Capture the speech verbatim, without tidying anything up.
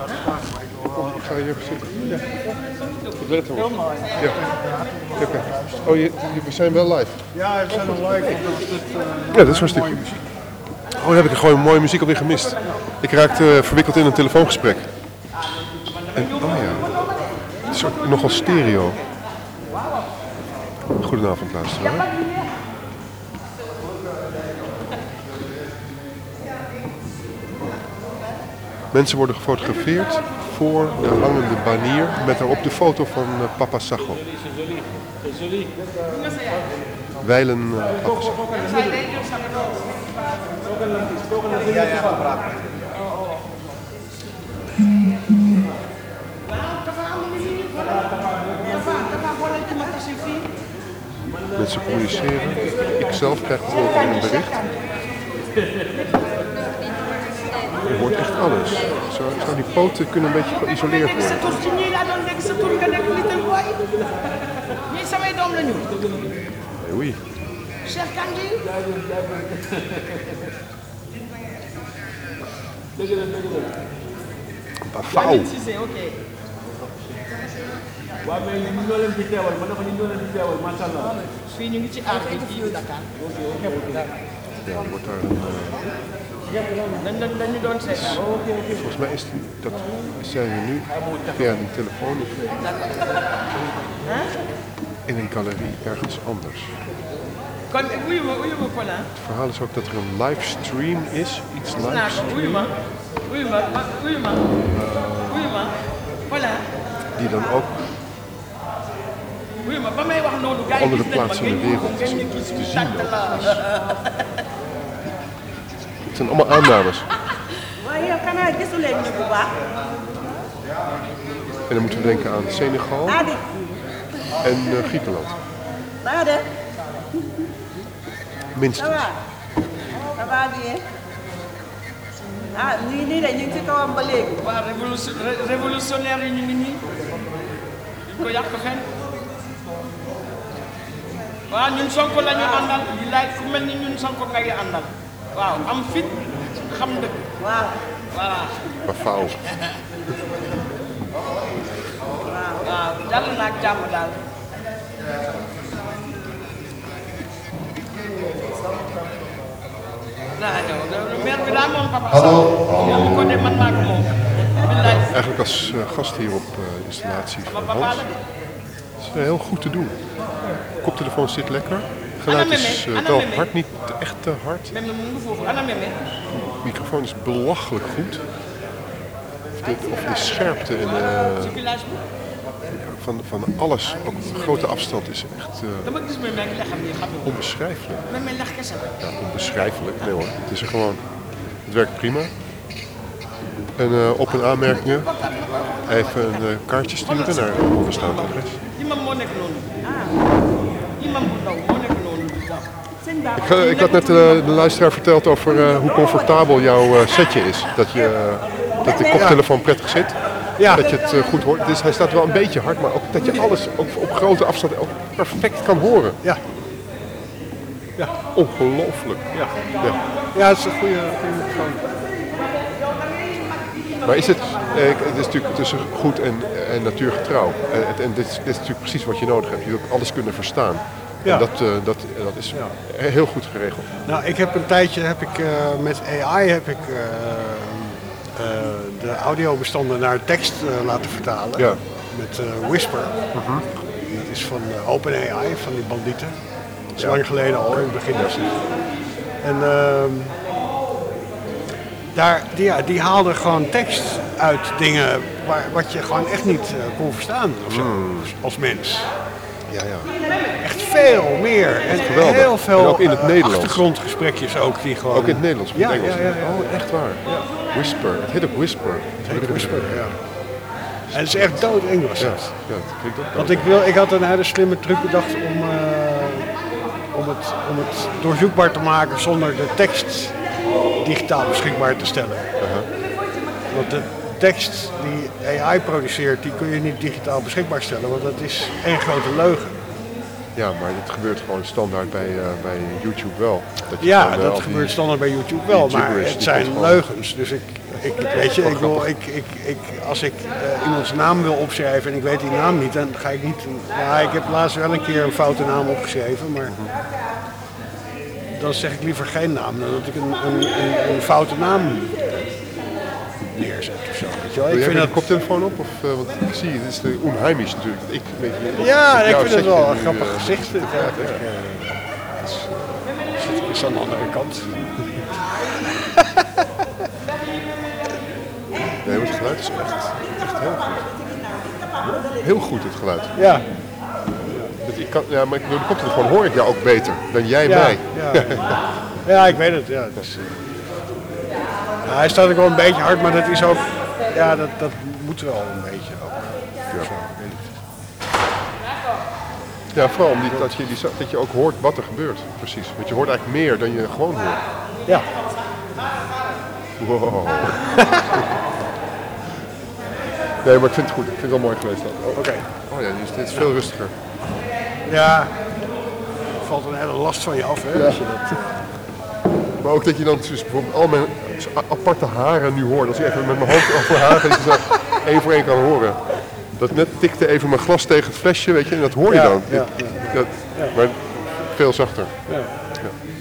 Kom, ik ga hier even zitten. Ja. Goed letten hoor. Ja. Oké. Oh, je, je, we zijn wel live. Ja, we zijn nog live. Dit, uh, ja, dat is hartstikke goed. Oh, dan heb ik gewoon mooie muziek alweer gemist. Ik raakte uh, verwikkeld in een telefoongesprek. En, oh ja. Het is ook nogal stereo. Goedenavond, luisteraar. Mensen worden gefotografeerd voor de hangende banier met daarop de foto van uh, Papa Sacho. Wijlen uh, Papa Sacho. Mensen communiceren. Ik zelf krijg bijvoorbeeld een bericht. Je hoort echt alles. Zo, zo die poten kunnen een beetje geïsoleerd worden. Hey, oei. Pafau. waaw mais ñu ñoo leen fi teewal ma ne ko ñu ñoo leen fi teewal macha allah. fii ñu ngi ci aar bi fii Dakar. Ja, wordt daar een... dañ dañu doon seetaan. Volgens mij is die, dat zijn we nu via een telefoon in een galerie ergens anders. Kon wuyu ma wuyu ma Pola. Het verhaal is ook dat er een livestream is, iets Wuyu livestream. ma wuyu ma wuyu ma wuyu ma Pola. Die dan ook wuyu ma ba may wax noonu gars yi andere gis nañ ma plaatsen in de wereld te zien. Het zijn allemaal aannames. Maar hier kan hij gisu leen ñu bu baax. En dan moeten we denken aan Senegal en uh, Griekenland. Naa de. Minstens. Ça va. Ça va bien. Ah, nii nii de ñu ngi ci kawam ba léegi. waaw révolution révolutionnaire yi ñu ngi nii duñ ko yàq fenn waaw ñun Sonko la ñu àndal di laaj ku mel ni ñun Sonko ngay àndal waaw am fit xam dëgg waaw voilà Pafau. waaw jàll na ak jàmm daal naa ñëw maire bi daal moom Papa Sow ko de man maa ko moom Eigenlijk als uh, gast hier op uh, de installatie van Hans. Het is uh, heel goed te doen. De koptelefoon zit lekker. Het geluid is uh, wel hard, niet echt te hard. De microfoon is belachelijk goed. Of de, of de scherpte en uh, van, van alles, ook op grote afstand, is echt uh, onbeschrijfelijk. Ja, onbeschrijfelijk, nee hoor. Het is er gewoon, het werkt prima. En uh, op- en aanmerkingen even een uh, kaartje sturen naar een onbestaand adres. Ik, uh, ik had net uh, de luisteraar verteld over uh, hoe comfortabel jouw uh, setje is. Dat, je, uh, dat de koptelefoon prettig zit. Ja. Dat je het uh, goed hoort. Dus hij staat wel een beetje hard, maar ook dat je alles ook op grote afstand ook perfect kan horen. Ja. Ja. Ongelooflijk. Ja. Ja. Ja, het is een goede, goede microfoon. Maar is het, eh, het is natuurlijk tussen goed en, en natuurgetrouw. En, en dit, is, dit is natuurlijk precies wat je nodig hebt. Je wilt alles kunnen verstaan. Ja. En dat, uh, dat, dat is ja. heel goed geregeld. Nou, ik heb een tijdje heb ik, uh, met A I heb ik uh, uh, de audiobestanden naar tekst uh, laten vertalen. Ja. Met uh, Whisper. Uh-huh. Dat is van uh, OpenAI, van die bandieten. Dat is ja. lang geleden al, in het begin. En uh, daar, die, ja, die haalden gewoon tekst uit dingen waar, wat je gewoon echt niet uh, kon verstaan of zo, mm. als mens. Ja, ja. Echt veel meer. En geweldig. Heel veel en ook in het Nederlands. achtergrondgesprekjes ook die gewoon... Ook in het Nederlands. Ja, Engels. ja, ja, ja. Oh, echt waar. Ja. Whisper. Het heet ook Whisper. Het heet Whisper, ja. En het is echt dood Engels. Ja, ja, dat klinkt ook dood. Want ik, wil, ik had een hele slimme truc bedacht om, uh, om, het, om het doorzoekbaar te maken zonder de tekst digitaal beschikbaar te stellen. Uh-huh. Want de tekst die A I produceert, die kun je niet digitaal beschikbaar stellen, want dat is één grote leugen. Ja, maar dat gebeurt gewoon standaard bij, uh, bij YouTube wel. Dat je ja, gewoon, uh, dat gebeurt die, standaard bij YouTube wel, maar het zijn leugens. Dus ik, Ik, weet je, ik wil, ik, ik, ik, als ik uh, iemands naam wil opschrijven en ik weet die naam niet, dan ga ik niet... Nou, ik heb laatst wel een keer een foute naam opgeschreven, maar... Dan zeg ik liever geen naam dan dat ik een, een, een, een foute naam neerzet of zo. Weet je wel? Wil Ik jij vind een dat... koptelefoon op? Of, uh, want ik zie, het is de onheimisch natuurlijk. Ik, weet je, Ja, met ik jou vind het zeg wel je een nu, grappig uh, gezicht. Dit, ja, ja, ja. Dus, zit ik eens aan de andere kant. Nee, maar het geluid is echt, echt heel goed. Heel goed het geluid. Ja. Dat ik kan, ja, maar door de koptelefoon hoor ik jou ook beter dan jij Ja, mij. ja. Ja, ik weet het. Ja, het is, uh, ja, hij staat ook wel een beetje hard, maar dat is ook... Ja, dat, dat moet wel een beetje ook. Ja. Zo, ik weet niet. Ja, vooral omdat dat je, die, dat je ook hoort wat er gebeurt. Precies. Want je hoort eigenlijk meer dan je gewoon hoort. Ja. Wow. Nee, maar ik vind het goed. Ik vind het wel mooi geweest. Oh, Oké. Okay. Oh ja, dit is, dit is veel rustiger. Ja. Er valt een hele last van je af, hè? Ja. Als je dat... Maar ook dat je dan dus bijvoorbeeld al mijn aparte haren nu hoort. Als ik even met mijn hand over haren dat je zo één voor één kan horen. Dat net tikte even mijn glas tegen het flesje, weet je, en dat hoor je Ja, dan. ja, ja. Dat, maar veel zachter. Ja.